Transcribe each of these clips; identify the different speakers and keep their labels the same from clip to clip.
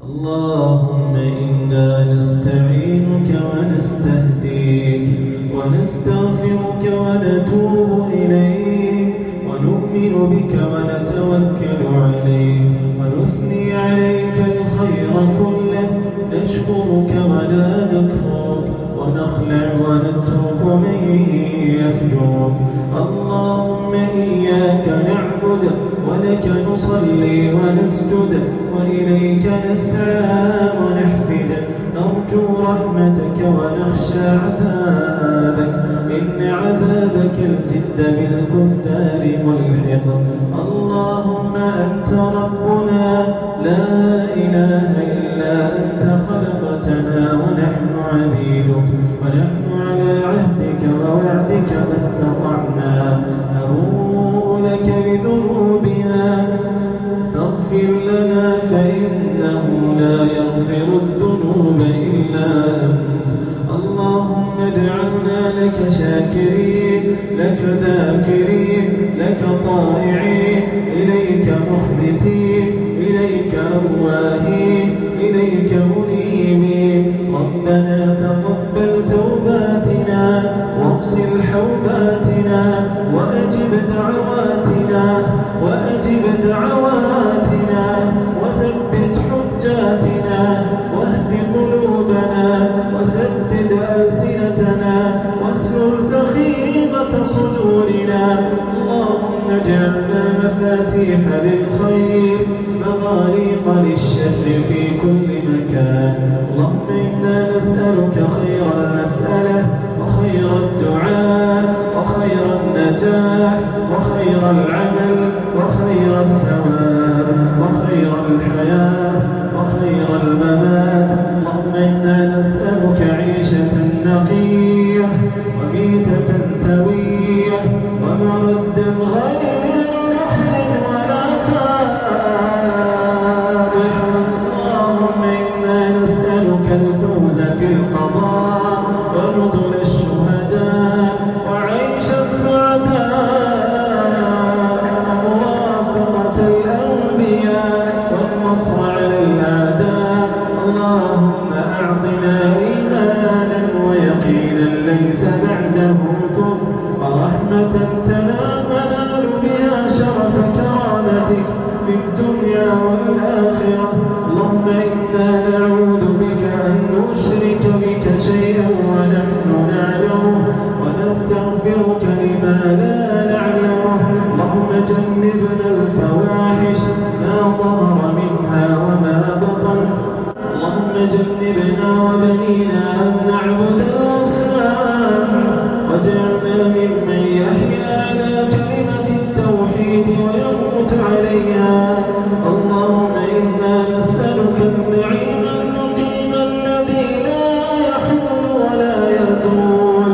Speaker 1: اللهم إنا نستعينك ونستهديك ونستغفرك ونتوب إليك ونؤمن بك ونتوكل عليك ونثني عليك الخير كله نشكرك ولا نكفرك ونخلع ونترك من يفجرك. اللهم إياك نعبد ولك نصلي ونسجد وإليك نسعى ونحفد نرجو رحمتك ونخشى عذابك إن عذابك الجد بالكفار ملحق. اللهم أنت ربنا لا إله إلا أنت خلقتنا ونحن عبيدك ونحن على عهدك ووعدك ما استطعنا نبوء لك بذنوبنا فاغفر لنا فإنه لا يغفر الذنوب إلا أنت. اللهم اجعلنا لك شاكرين لك ذاكرين لك طائعين إليك مخبتين إليك أواهين إليك منيبين. ربنا تقبل توباتنا واغسل حوباتنا وأجب دعواتنا وثبت حجاتنا واهد قلوبنا وسدد ألسنتنا واسلل سخيمة صدورنا. اللهم اجعلنا مفاتيح للخير مغاليق للشر في كل مكان. اللهم إنا نسألك خير المسألة وخير الدعاء وخير النجاح وخير العمل وخير الثواب وخير الحياة وخير الممات. اللهم إنا نسألك عيشة نقية وميتة سوية ومردا غير محزن ولا فاضح. اللهم إنا نسألك الفوز في القضاء ونزل الشهداء وعيش السعداء ومرافقة الأنبياء والنصر على الأعداء. اللهم أعطنا إيمانا ويقينا ليس بعده كفر ورحمة ننال بها شرف كرامتك في الدنيا والآخرة. اللهم إنا نعوذ بك أن نشرك بك شيئا ونحن نعلمه ونستغفرك لما لا نعلمه. اللهم جنبنا الفواحش ما ظهر منها وما بطن. اللهم جنبنا وبنينا أن نعبد الأصنام واجعلنا ممن يحيا على كلمة التوحيد ويموت عليها. اللهم إنا نسألك النعيم المقيم الذي لا يحول ولا يزول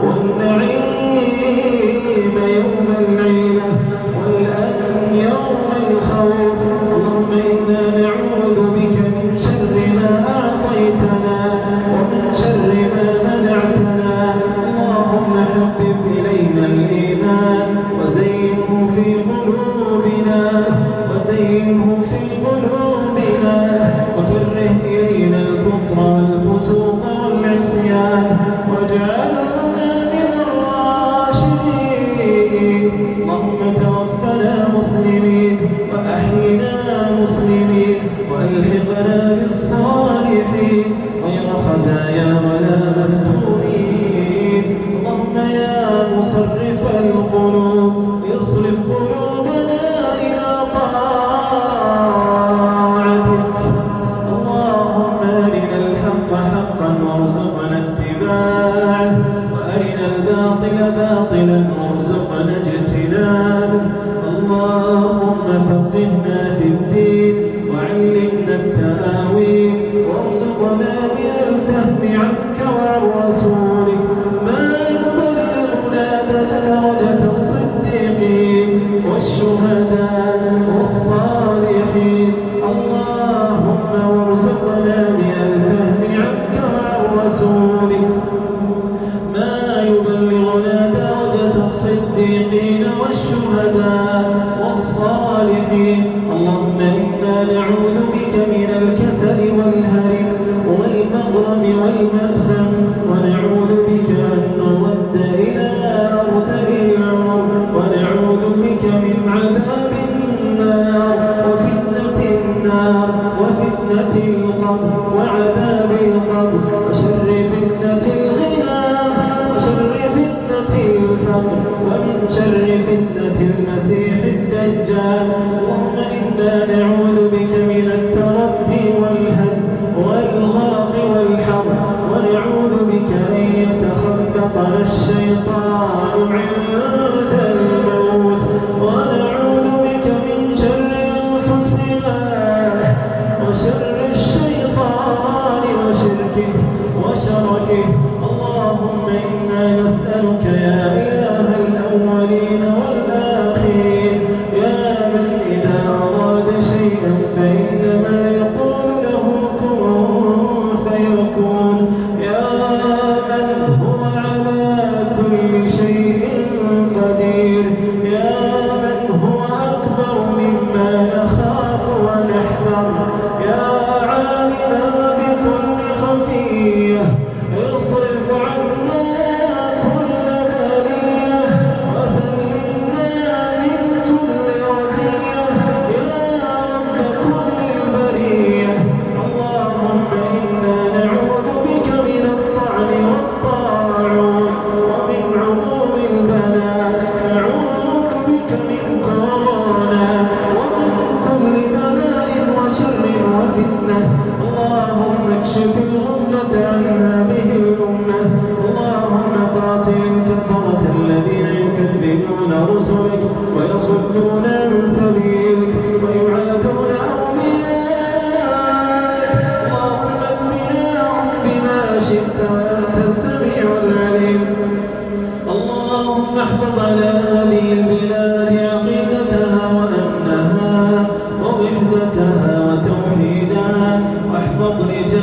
Speaker 1: والنعيم يوم العيلة والأمن يوم الخوف. اللهم إنا نعوذ بك من شر ما أعطيتنا ومن شر ما منعتنا. اللهم حبب إلينا الإيمان وزينه في قلوبنا وكره إلينا الكفر والفسوق والعصيان واجعلنا من الراشدين. اللهم توفنا مسلمين وأحينا مسلمين وألحقنا بالصالحين غير خزايا ولا مفتونين. اللهم يا مصرف القلوب اصرف قلوبنا إلى طاعتك. اللهم أرنا الحق حقا وارزقنا اتباعه وأرنا الباطل باطلا وارزقنا اجتنابه. اللهم فقهنا في الدين وعلمنا التأويل وارزقنا من الفهم عنك وعن رسولك ما يبلغنا درجة الصديقين والشهداء والصالحين. اللهم وارزقنا من الفهم عنك وعن رسولك ما يبلغنا درجة الصديقين والشهداء والصالحين. اللهم إنا نعوذ بك من الكسل والهرم والمغرم والمأثم، ونعوذ بك أن نرد إلى أرذل العمر، ونعوذ بك من عذاب النار وفتنة القبر وعذاب القبر، وشر فتنة الغنى وشر فتنة الفقر، ومن شر فتنة المسيح الدجال. اللهم إنا نعوذ بك من التردي والهدم والغرق والحرب، ونعوذ بك أن يتخبطنا الشيطان عند الموت، ونعوذ بك من شر أنفسنا وشر الشيطان وشركه وشركه. اللهم إنا نسألك يا إله الأولين والآخرين، يا من إذا أراد شيئا فإنما يقول له كن فيكون، يا من هو على كل شيء قدير، يا من هو أكبر مما نخاف ونحذر، يا عالما بكل خفية اصرف عنا كل بلية وسلمنا من كل رزية، يا رب كل البرية. اللهم إنا نعوذ بك من الطعن والطاعون ومن عموم البلاء، نعوذ بك من كورونا ومن كل بلاء وشر وفتنة. اللهم اكشف الغمة عن هذه الأمة، اللهم قاتل الكفرة الذين يكذبون رسلك ويصدون عن سبيلك ويعادون أولياءك، اللهم اكفناهم بما شئت وأنت السميع العليم. اللهم احفظ على هذه البلاد عقيدتها وأمنها ووحدتها وتوحيدها، واحفظ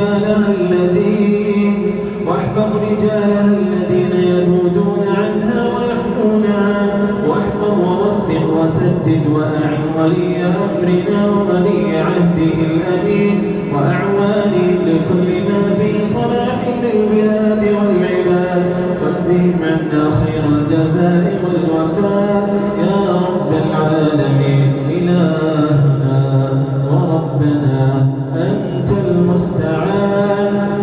Speaker 1: رجالها الذين يذودون عنها ويحمونها، واحفظ ووفق وسدد وأعن ولي أمرنا وولي عهده الأمين وأعوانهم لكل ما فيه صلاح للبلاد والعباد، واجزهم عنا خير الجزاء والوفاء يا رب العالمين. إلهنا وربنا أنت المستعان.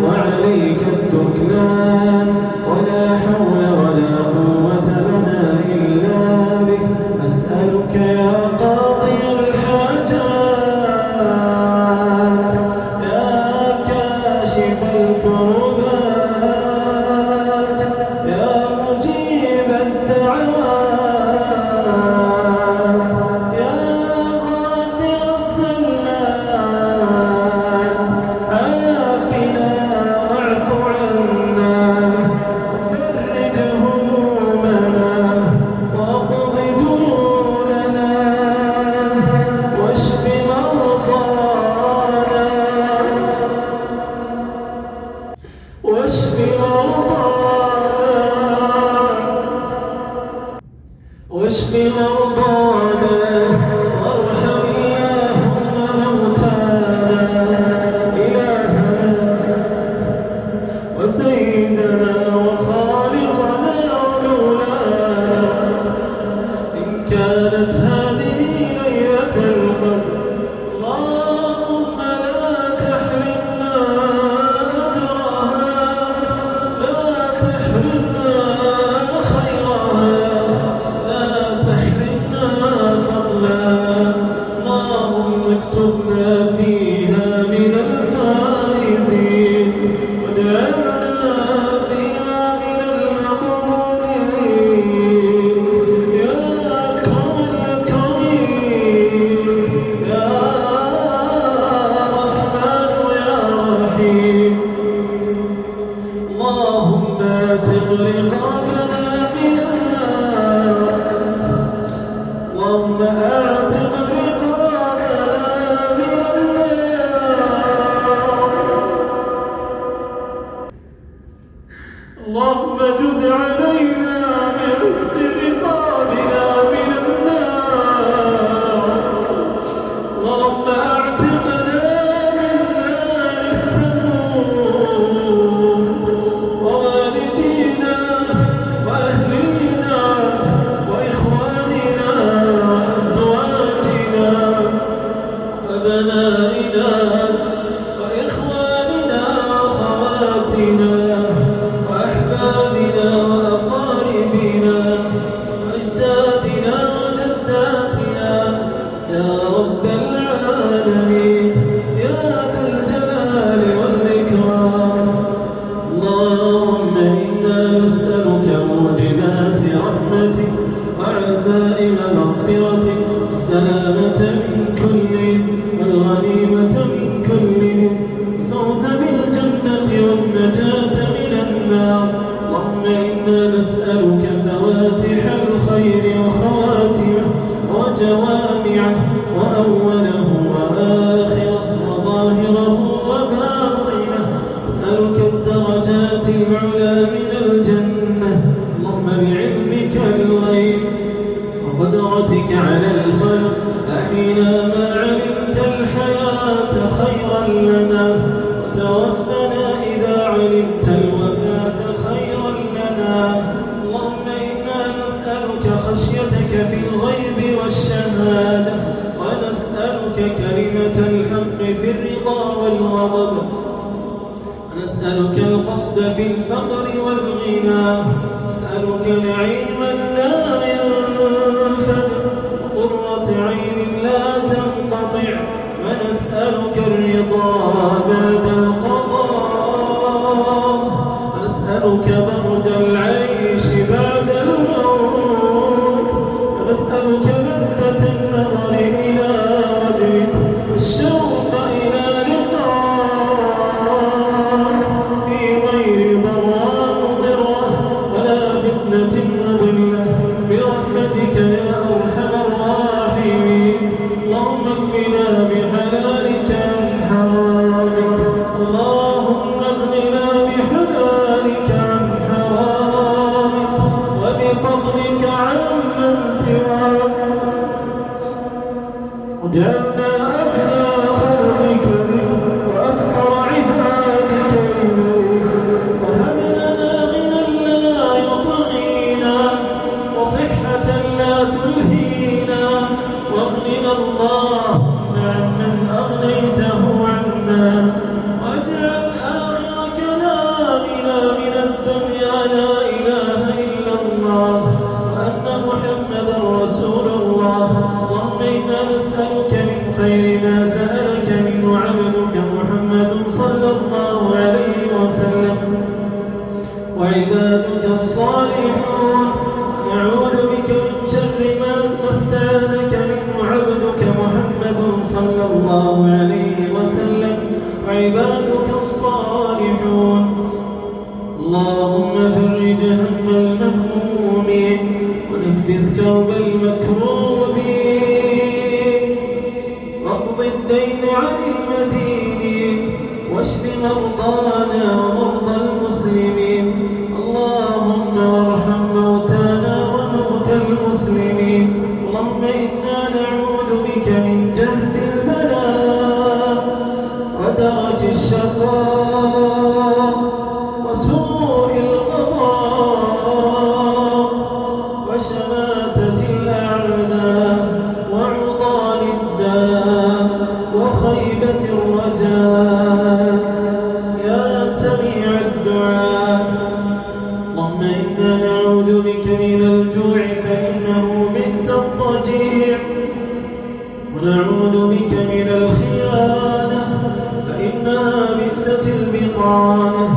Speaker 1: أحينا ما علمت الحياة خيرا لنا وتوفنا إذا علمت الوفاة خيرا لنا. اللهم إنا نسألك خشيتك في الغيب والشهادة ونسألك كلمة الحق في الرضا والغضب ونسألك القصد في الفقر والغنى نسألك نعيما لا ينفد وقرة عين لا تنقطع ونسألك الرضا بعد القضاء ونسألك برد العيش بعد الموت ونسألك لذة النظر إلى وجهك والشوق إلى لقائك في غير ضراء مضرة ولا فتنة مضلة برحمتك يا أرحم الراحمين. اللهم اكفنا بحلالك عن حرامك اللهم اغننا بحلالك عن حرامك وبفضلك عمن سواك واجعلنا أغنى خلقك بك وأفقر عبادك إليك وهب لنا غنى لا يطغينا وصحة لا تلهينا واغننا اللهم عمن أغنيته عنا واجعل آخر كلامنا من الدنيا لا إله إلا الله وأن محمدا رسول الله. اللهم إنا نسألك من خير ما سألك منه عبدك محمد صلى الله عليه وسلم وعبادك الصالحون ونعوذ بك من شر ما استعاذك منه عبدك محمد صلى الله عليه وسلم وعبادك الصالحون. اللهم فرج هم المهمومين ونفس كرب المكروبين واقض الدين عن المدينين واشف مرضانا ومرضى المسلمين. اللهم وارحم موتانا وموتى المسلمين. اللهم إنا نعوذ بك من جهد البلاء ودرك الشقاء وسوء القضاء وشماتة الأعداء وعضال الداء وخيبة الرجاء يا سميع الدعاء. اللهم إنا نعوذ بك من الجوع فإنه بئس الضجيع ونعوذ بك من الخيانة فإنها بئست البطانة.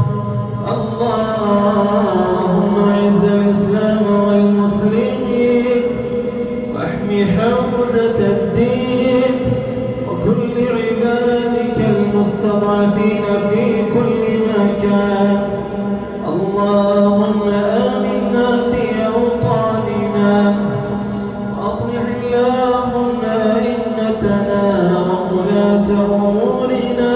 Speaker 1: اللهم أعز الإسلام والمسلمين واحمِ حوزة الدين وكل عبادك المستضعفين في كل مكان. اللهم آمنا في أوطاننا وأصلح اللهم أئمتنا وولاة أمورنا.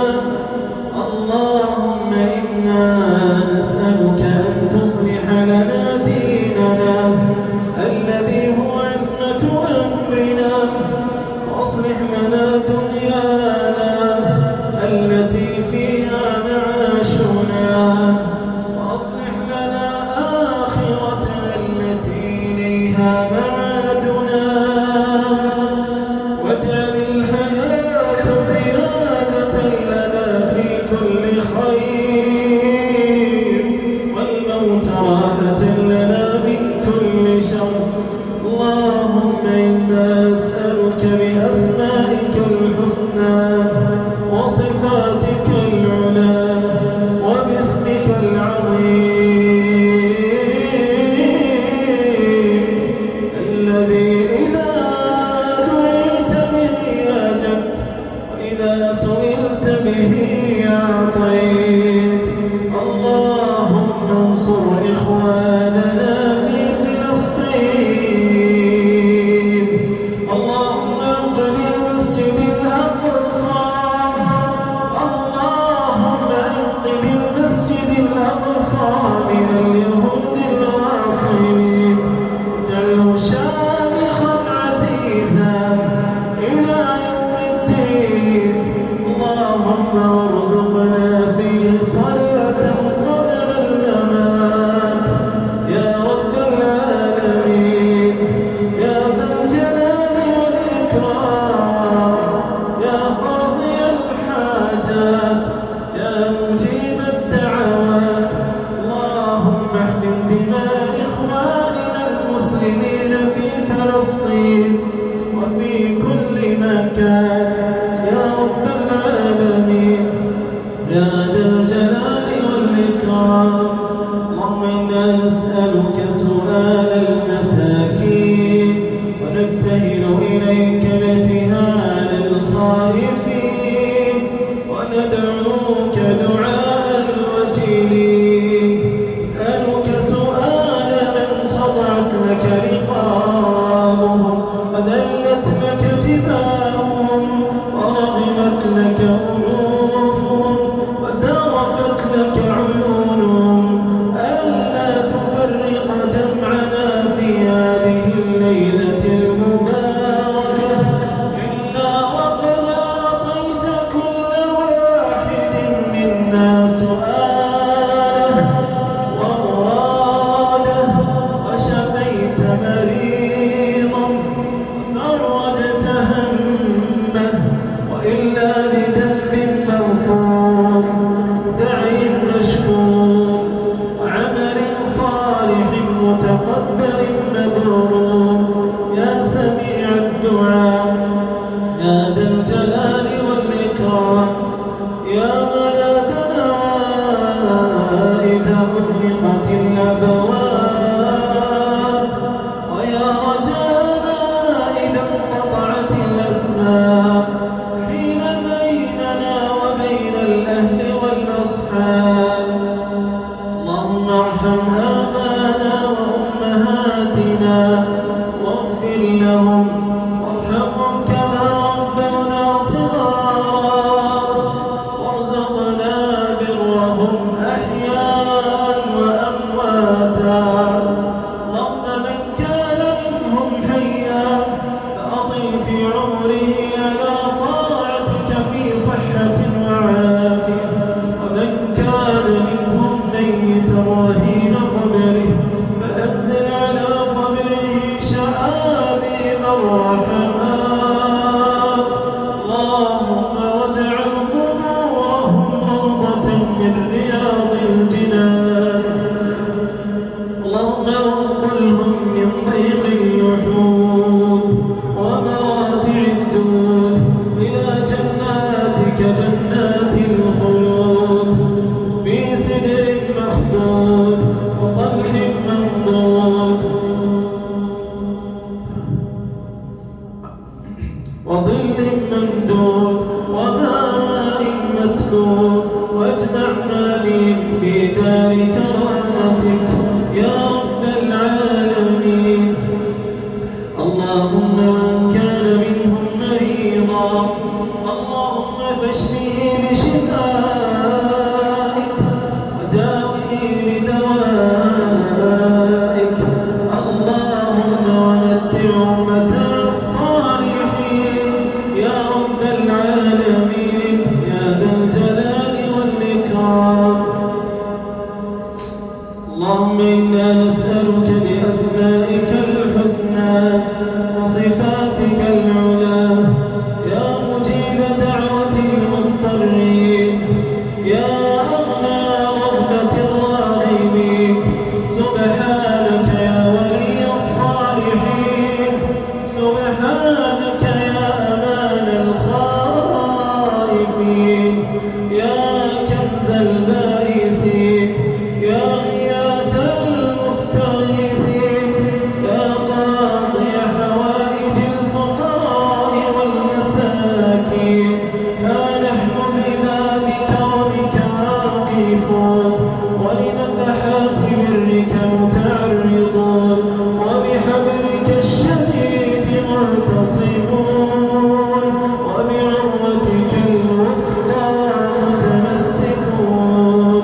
Speaker 1: اللهم إنا نسألك أن تصلح لنا ديننا الذي هو عصمة أمرنا وأصلح لنا دنيانا التي فيها معاشنا وأصلح لنا آخرتنا التي إليها معادنا واجعل الحياة زيادة لنا في كل خير والموت راحة لنا من كل شر. اللهم إنا نسألك بأسمائك الحسنى وصفاتك العلى وباسمك العظيم الذي إذا دعيت به أجبت وإذا سئلت به أعطيت. اللهم انصر إخواننا في فلسطين. اللهم انقذ المسجد الأقصى. اللهم انقذ المسجد الأقصى من اليهود العاصين. اجعله شامخا عزيزا إلى وارزقنا فيه صلاة قبل الممات يا رب العالمين يا ذا الجلال والإكرام يا قاضي الحاجات يا مجيب الدعوات. اللهم احقن دماء إخواننا المسلمين في فلسطين وفي كل مكان يا رب العالمين يا ذا الجلال والإكرام. اللهم إنا نسألك سؤال المساكين ونبتهل إليك ابتهال الخائفين وندعوك دعاء الوجلين. نسألك سؤال من خضعت لك رقابهم وذلت لك جباههم ورغمت لك أنوفهم وذرفت لك عيونهم ألا تفرق جمعنا في هذه الليلة المباركة إلا وقد أعطيت كل واحد منا سؤاله ومراده وشفيت مريضا وفرجت همه وإلا بذنب مغفور سعي مشكور وعمل صالح متقبل مبرور يا سميع الدعاء يا ذا الجلال والإكرام يا بلدنا إذا أغلقت الأبواب ويا رجانا إذا انقطعت الأسباب حين بيننا وبين الأهل والأصحاب. اللهم ارحم آبانا وأمهاتنا واغفر لهم وارحمهم كما ربونا صغارا وارزقنا برهم أحياء وأمواتا. اللهم من كان منهم حيا فأطل في عمره على طاعتك في صحة وعافية ومن كان منهم ميتا رهين قبره فأنزل على قبره شآبيب الرحمات. اللهم واجعل قبورهم روضة من رياض الجنان. اللهم وانقلهم من ضيق اللحود ومراتع الدود إلى جناتك جنات الخلود في سدر مخضود وطلح منضود وظل ممدود وماء مسكوب واجمعنا بهم في دار كرامتك يا رب العالمين. اللهم من كان منهم مريضا اللهم فاشفه بشفائك وداوه بدوائك. اللهم ومتعه متاع الصالحين يا رب العالمين يا ذا الجلال والإكرام. اللهم إنا نسألك بأسمائك الحسنى وصفاتك العلى يا مجيب دعوة المضطرين يا أغنى رغبة الراغبين. سبحانك يا ولي الصالحين سبحانك يا أمان الخائفين يا كنز البائسين يا غياث المستغيثين يا قاضي حوائج الفقراء والمساكين. ها نحن ببابك وبك واقفون ولنفحات برك متعرضون وبحبلك الشديد معتصمون وبعروتك الوثقى متمسكون.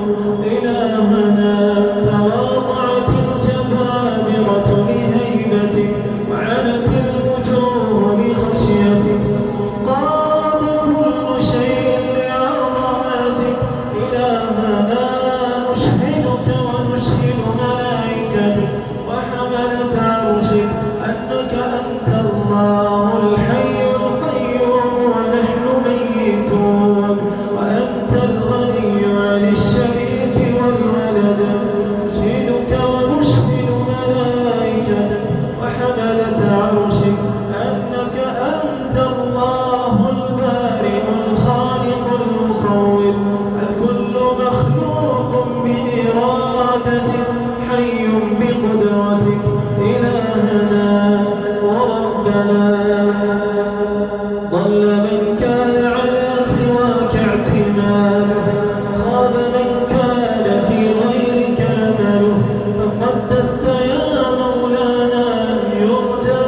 Speaker 1: أنت الغني عن الشريك والولد نشهدك ونشهد ملائكتك وحملة عرشك أنك أنت الله البارئ الخالق المصور الكل مخلوق بإرادتك حي بقدرتك إلهنا وربنا ضل من كان على سواك اعتماده خاب من كان في غيرك أمله تقدست يا مولانا أن يرجى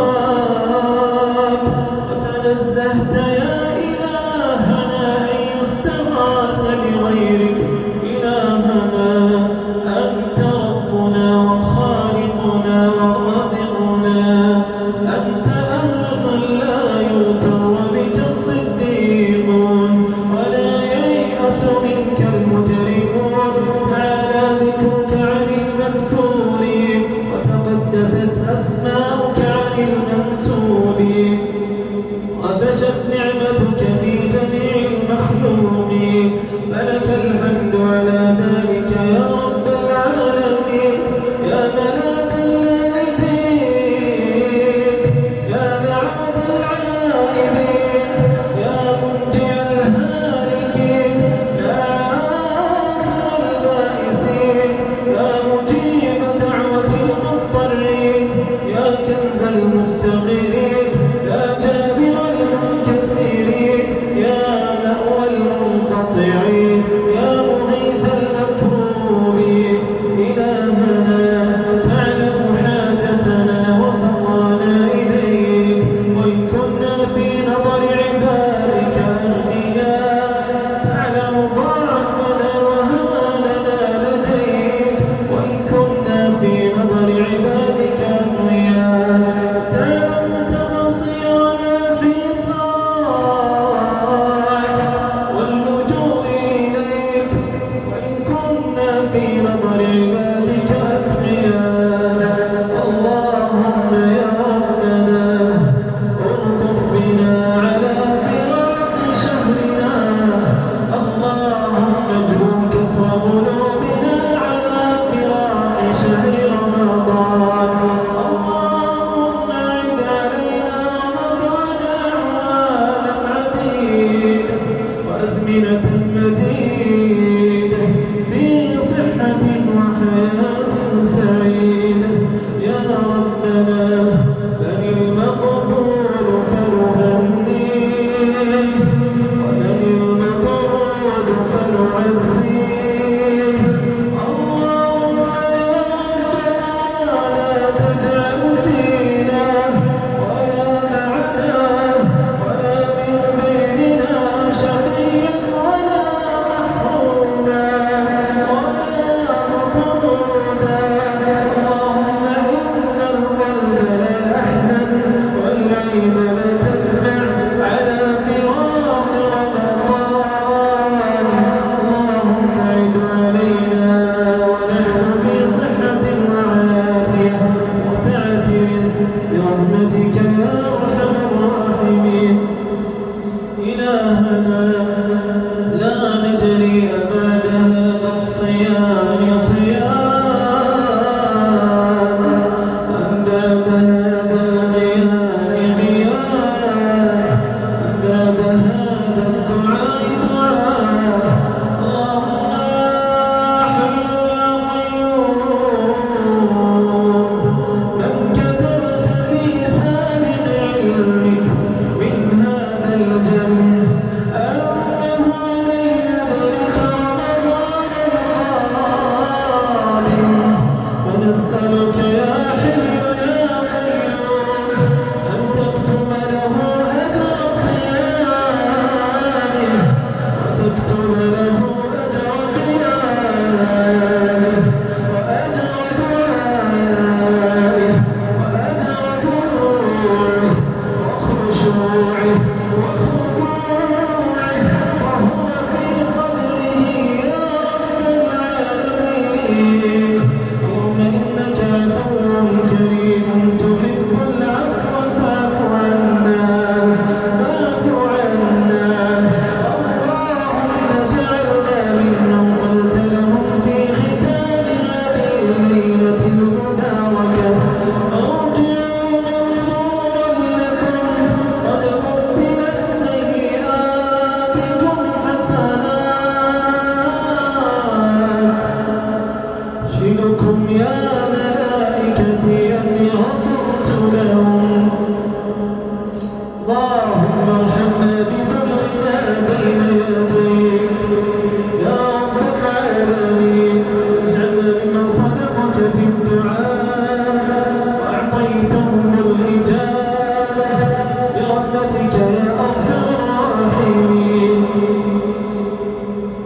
Speaker 1: سواك وتنزهت يا إلهنا أن يستغاث بغيرك إلهنا أنت ربنا وخالقنا ورازقنا أنت أهل من لا يغتر بك الصديقون ولا ييأس منك المجرمون تعالى ذكرك عن المذكورين وتقدست أسماؤك عن المنسوبين وفشت نعمتك في جميع المخلوقين فلك الحمد على ذلك يا رب العالمين يا ملاذ اللاذين يا معاذ العائذين يا منجي الهالكين يا عاصم البائسين يا مجيب دعوة المضطرين يا كنز المفتقرين يا جابر المنكسرين يا مأوى المنقطعين يا مغيث المكروبين إلهنا تعلم حاجتنا وفقرنا إليك وإن كنا في نظر عبادك أغنياء تعلم ضعفنا وهواننا لديك وإن كنا في نظر عبادك أقوياء تعلم تقصيرنا في طاعتك واللجوء إليك وإن كنا في نظر عبادك أتقياء اللهم يا ربنا الطف بنا على فراق شهرنا اللهم اجبر كسر قلوبنا على فراق شهر رمضان اللهم اعد علينا رمضان أعواما عديدة وأزمنة مديدة في صحة وحياة سعيدة يا ربنا من المقبول فنهنيه ومن المطرود فنعزيه اللهم يا ربنا لا تجعل فينا ولا معنا ولا من بيننا شقيا ولا محروما ولا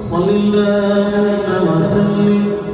Speaker 1: صل اللهم وسلم